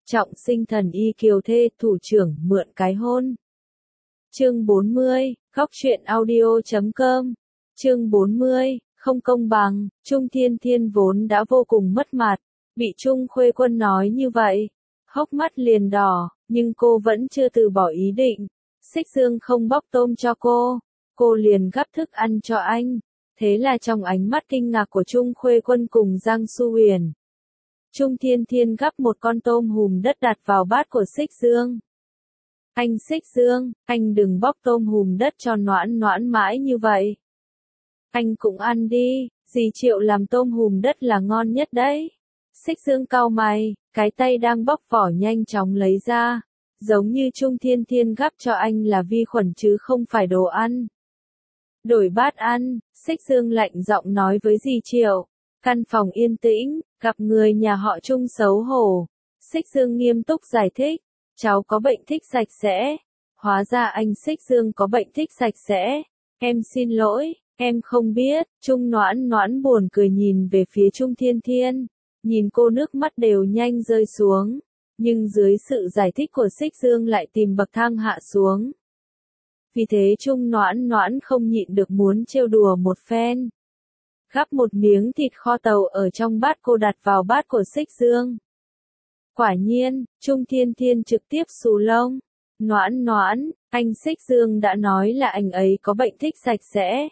Trọng sinh thần y kiều thê thủ trưởng mượn cái hôn. Chương 40, góc truyện audio.com. Chương 40, không công bằng. Trung Thiên Thiên vốn đã vô cùng mất mặt, bị Trung Khuê Quân nói như vậy, hốc mắt liền đỏ, nhưng cô vẫn chưa từ bỏ ý định. Xích Dương không bóc tôm cho cô liền gắp thức ăn cho anh. Thế là trong ánh mắt kinh ngạc của Trung Khuê Quân cùng Giang Su Huyền, Trung Thiên Thiên gắp một con tôm hùm đất đặt vào bát của Xích Dương. Anh Xích Dương, anh đừng bóc tôm hùm đất cho Noãn Noãn mãi như vậy. Anh cũng ăn đi, dì Triệu làm tôm hùm đất là ngon nhất đấy. Xích Dương cau mày, cái tay đang bóc vỏ nhanh chóng lấy ra, giống như Trung Thiên Thiên gắp cho anh là vi khuẩn chứ không phải đồ ăn. Đổi bát ăn, Xích Dương lạnh giọng nói với dì Triệu. Căn phòng yên tĩnh, gặp người nhà họ Trung xấu hổ. Xích Dương nghiêm túc giải thích, cháu có bệnh thích sạch sẽ. Hóa ra anh Xích Dương có bệnh thích sạch sẽ. Em xin lỗi, em không biết. Trung Noãn Noãn buồn cười nhìn về phía Trung Thiên Thiên, nhìn cô nước mắt đều nhanh rơi xuống, nhưng dưới sự giải thích của Xích Dương lại tìm bậc thang hạ xuống. Vì thế Trung Noãn Noãn không nhịn được muốn trêu đùa một phen. Gắp một miếng thịt kho tàu ở trong bát cô đặt vào bát của Xích Dương. Quả nhiên, Trung Thiên Thiên trực tiếp xù lông. Noãn Noãn, anh Xích Dương đã nói là anh ấy có bệnh thích sạch sẽ.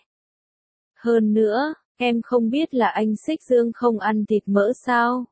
Hơn nữa, em không biết là anh Xích Dương không ăn thịt mỡ sao?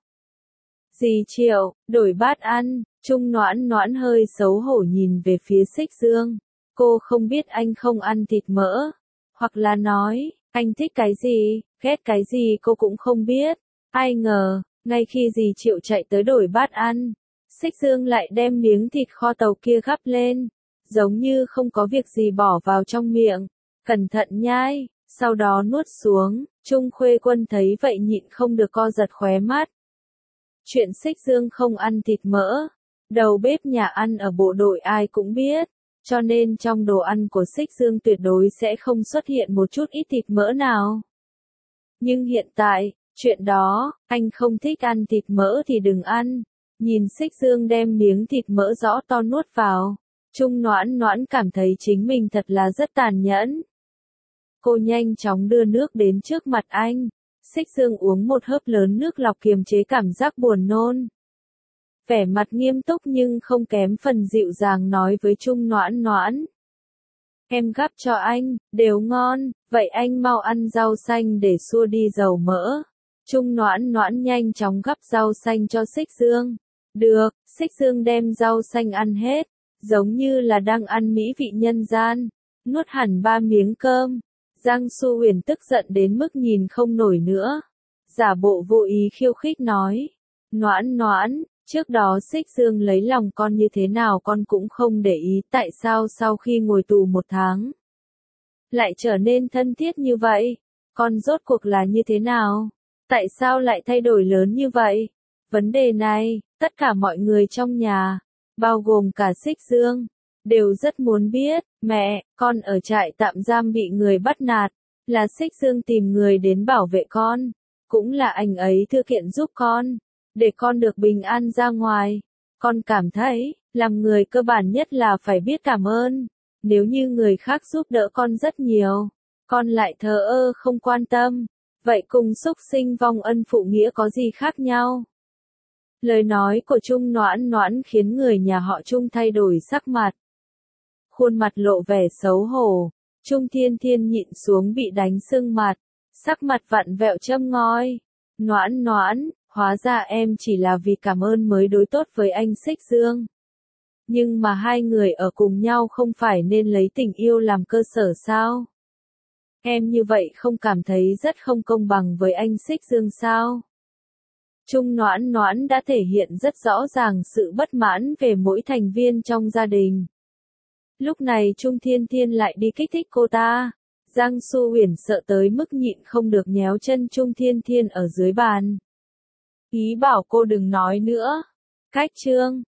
Dì Triệu, đổi bát ăn. Trung Noãn Noãn hơi xấu hổ nhìn về phía Xích Dương. Cô không biết anh không ăn thịt mỡ. Hoặc là nói, anh thích cái gì, ghét cái gì cô cũng không biết. Ai ngờ, ngay khi dì Triệu chạy tới đổi bát ăn, Xích Dương lại đem miếng thịt kho tàu kia gắp lên, giống như không có việc gì bỏ vào trong miệng, cẩn thận nhai, sau đó nuốt xuống. Trung Khuê Quân thấy vậy nhịn không được co giật khóe mắt. Chuyện Xích Dương không ăn thịt mỡ, đầu bếp nhà ăn ở bộ đội ai cũng biết, cho nên trong đồ ăn của Xích Dương tuyệt đối sẽ không xuất hiện một chút ít thịt mỡ nào. Nhưng hiện tại, chuyện đó, anh không thích ăn thịt mỡ thì đừng ăn. Nhìn Xích Dương đem miếng thịt mỡ rõ to nuốt vào, Trung Noãn Noãn cảm thấy chính mình thật là rất tàn nhẫn. Cô nhanh chóng đưa nước đến trước mặt anh. Xích Dương uống một hớp lớn nước lọc kiềm chế cảm giác buồn nôn. Vẻ mặt nghiêm túc nhưng không kém phần dịu dàng nói với Trung Noãn Noãn. Em gắp cho anh, đều ngon, vậy anh mau ăn rau xanh để xua đi dầu mỡ. Trung Noãn Noãn nhanh chóng gắp rau xanh cho Xích Dương. Được, Xích Dương đem rau xanh ăn hết, giống như là đang ăn mỹ vị nhân gian, nuốt hẳn 3 miếng cơm. Giang Su Huyền tức giận đến mức nhìn không nổi nữa, giả bộ vô ý khiêu khích nói. Noãn Noãn, trước đó Xích Dương lấy lòng con như thế nào con cũng không để ý, tại sao sau khi ngồi tù 1 tháng lại trở nên thân thiết như vậy? Con rốt cuộc là như thế nào? Tại sao lại thay đổi lớn như vậy? Vấn đề này, tất cả mọi người trong nhà, bao gồm cả Xích Dương, đều rất muốn biết. Mẹ, con ở trại tạm giam bị người bắt nạt, là Xích Dương tìm người đến bảo vệ con, cũng là anh ấy thư kiện giúp con, để con được bình an ra ngoài. Con cảm thấy, làm người cơ bản nhất là phải biết cảm ơn. Nếu như người khác giúp đỡ con rất nhiều, con lại thờ ơ không quan tâm, vậy cùng xúc sinh vong ân phụ nghĩa có gì khác nhau? Lời nói của Trung Noãn Noãn khiến người nhà họ Trung thay đổi sắc mặt. Khuôn mặt lộ vẻ xấu hổ, Trung Thiên Thiên nhịn xuống bị đánh sưng mặt, sắc mặt vặn vẹo châm ngòi. Noãn Noãn, hóa ra em chỉ là vì cảm ơn mới đối tốt với anh Xích Dương. Nhưng mà hai người ở cùng nhau không phải nên lấy tình yêu làm cơ sở sao? Em như vậy không cảm thấy rất không công bằng với anh Xích Dương sao? Trung Noãn Noãn đã thể hiện rất rõ ràng sự bất mãn về mỗi thành viên trong gia đình. Lúc này Trung Thiên Thiên lại đi kích thích cô ta. Giang Su Huyền sợ tới mức nhịn không được nhéo chân Trung Thiên Thiên ở dưới bàn. Ý bảo cô đừng nói nữa. Cách chương